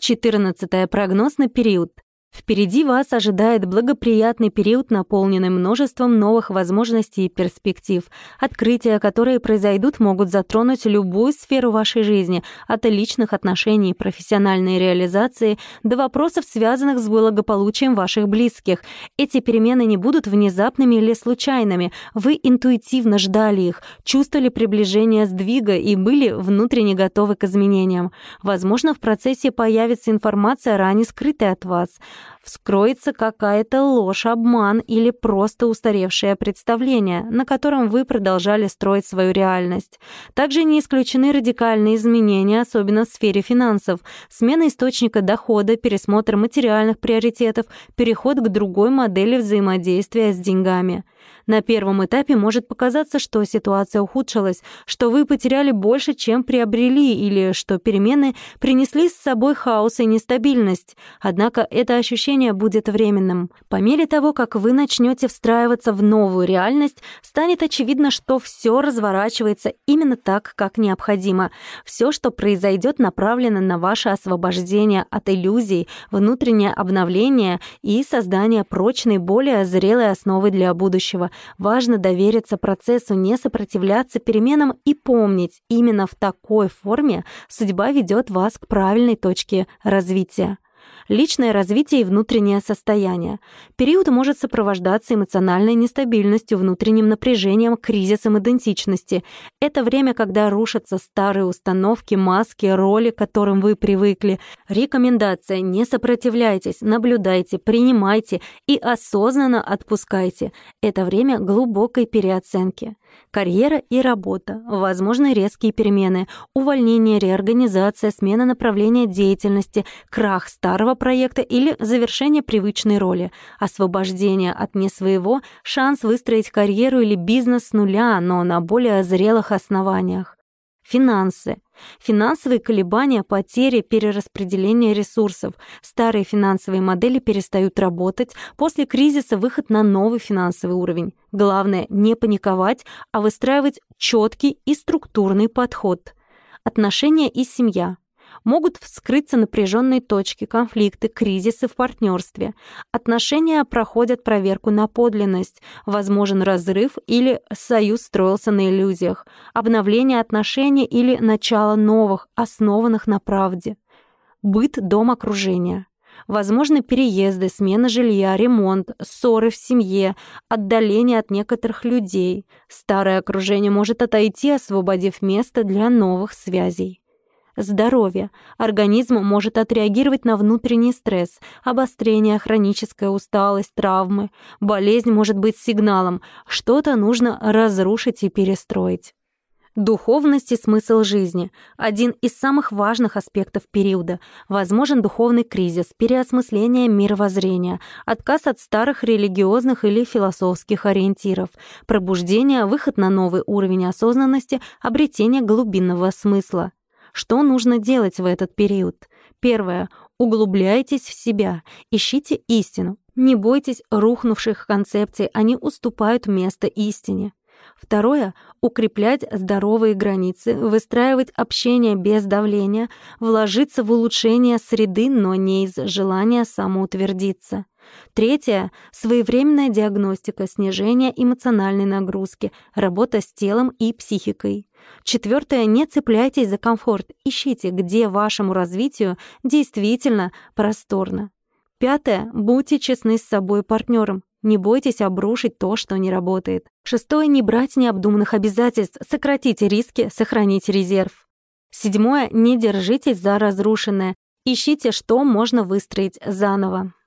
14. Прогноз на период. Впереди вас ожидает благоприятный период, наполненный множеством новых возможностей и перспектив. Открытия, которые произойдут, могут затронуть любую сферу вашей жизни, от личных отношений и профессиональной реализации до вопросов, связанных с благополучием ваших близких. Эти перемены не будут внезапными или случайными. Вы интуитивно ждали их, чувствовали приближение сдвига и были внутренне готовы к изменениям. Возможно, в процессе появится информация, ранее скрытая от вас. Вскроется какая-то ложь, обман или просто устаревшее представление, на котором вы продолжали строить свою реальность. Также не исключены радикальные изменения, особенно в сфере финансов, смена источника дохода, пересмотр материальных приоритетов, переход к другой модели взаимодействия с деньгами. На первом этапе может показаться, что ситуация ухудшилась, что вы потеряли больше, чем приобрели, или что перемены принесли с собой хаос и нестабильность. Однако это ощущение будет временным. По мере того, как вы начнете встраиваться в новую реальность, станет очевидно, что все разворачивается именно так, как необходимо. Все, что произойдет, направлено на ваше освобождение от иллюзий, внутреннее обновление и создание прочной, более зрелой основы для будущего. Важно довериться процессу, не сопротивляться переменам и помнить, именно в такой форме судьба ведет вас к правильной точке развития. Личное развитие и внутреннее состояние. Период может сопровождаться эмоциональной нестабильностью, внутренним напряжением, кризисом идентичности. Это время, когда рушатся старые установки, маски, роли, к которым вы привыкли. Рекомендация: не сопротивляйтесь, наблюдайте, принимайте и осознанно отпускайте. Это время глубокой переоценки. Карьера и работа. Возможны резкие перемены, увольнение, реорганизация, смена направления деятельности, крах старого проекта или завершение привычной роли, освобождение от не своего, шанс выстроить карьеру или бизнес с нуля, но на более зрелых основаниях. Финансы. Финансовые колебания, потери, перераспределение ресурсов. Старые финансовые модели перестают работать. После кризиса выход на новый финансовый уровень. Главное — не паниковать, а выстраивать четкий и структурный подход. Отношения и семья. Могут вскрыться напряженные точки, конфликты, кризисы в партнерстве. Отношения проходят проверку на подлинность. Возможен разрыв или союз строился на иллюзиях. Обновление отношений или начало новых, основанных на правде. Быт, дом, окружение. Возможны переезды, смена жилья, ремонт, ссоры в семье, отдаление от некоторых людей. Старое окружение может отойти, освободив место для новых связей. Здоровье. Организм может отреагировать на внутренний стресс, обострение, хроническая усталость, травмы. Болезнь может быть сигналом. Что-то нужно разрушить и перестроить. Духовность и смысл жизни – один из самых важных аспектов периода. Возможен духовный кризис, переосмысление мировоззрения, отказ от старых религиозных или философских ориентиров, пробуждение, выход на новый уровень осознанности, обретение глубинного смысла. Что нужно делать в этот период? Первое. Углубляйтесь в себя, ищите истину. Не бойтесь рухнувших концепций, они уступают место истине. Второе. Укреплять здоровые границы, выстраивать общение без давления, вложиться в улучшение среды, но не из желания самоутвердиться. Третье. Своевременная диагностика, снижение эмоциональной нагрузки, работа с телом и психикой. Четвертое. Не цепляйтесь за комфорт, ищите, где вашему развитию действительно просторно. Пятое. Будьте честны с собой и партнером. Не бойтесь обрушить то, что не работает. Шестое. Не брать необдуманных обязательств, сократите риски, сохраните резерв. Седьмое. Не держитесь за разрушенное, ищите, что можно выстроить заново.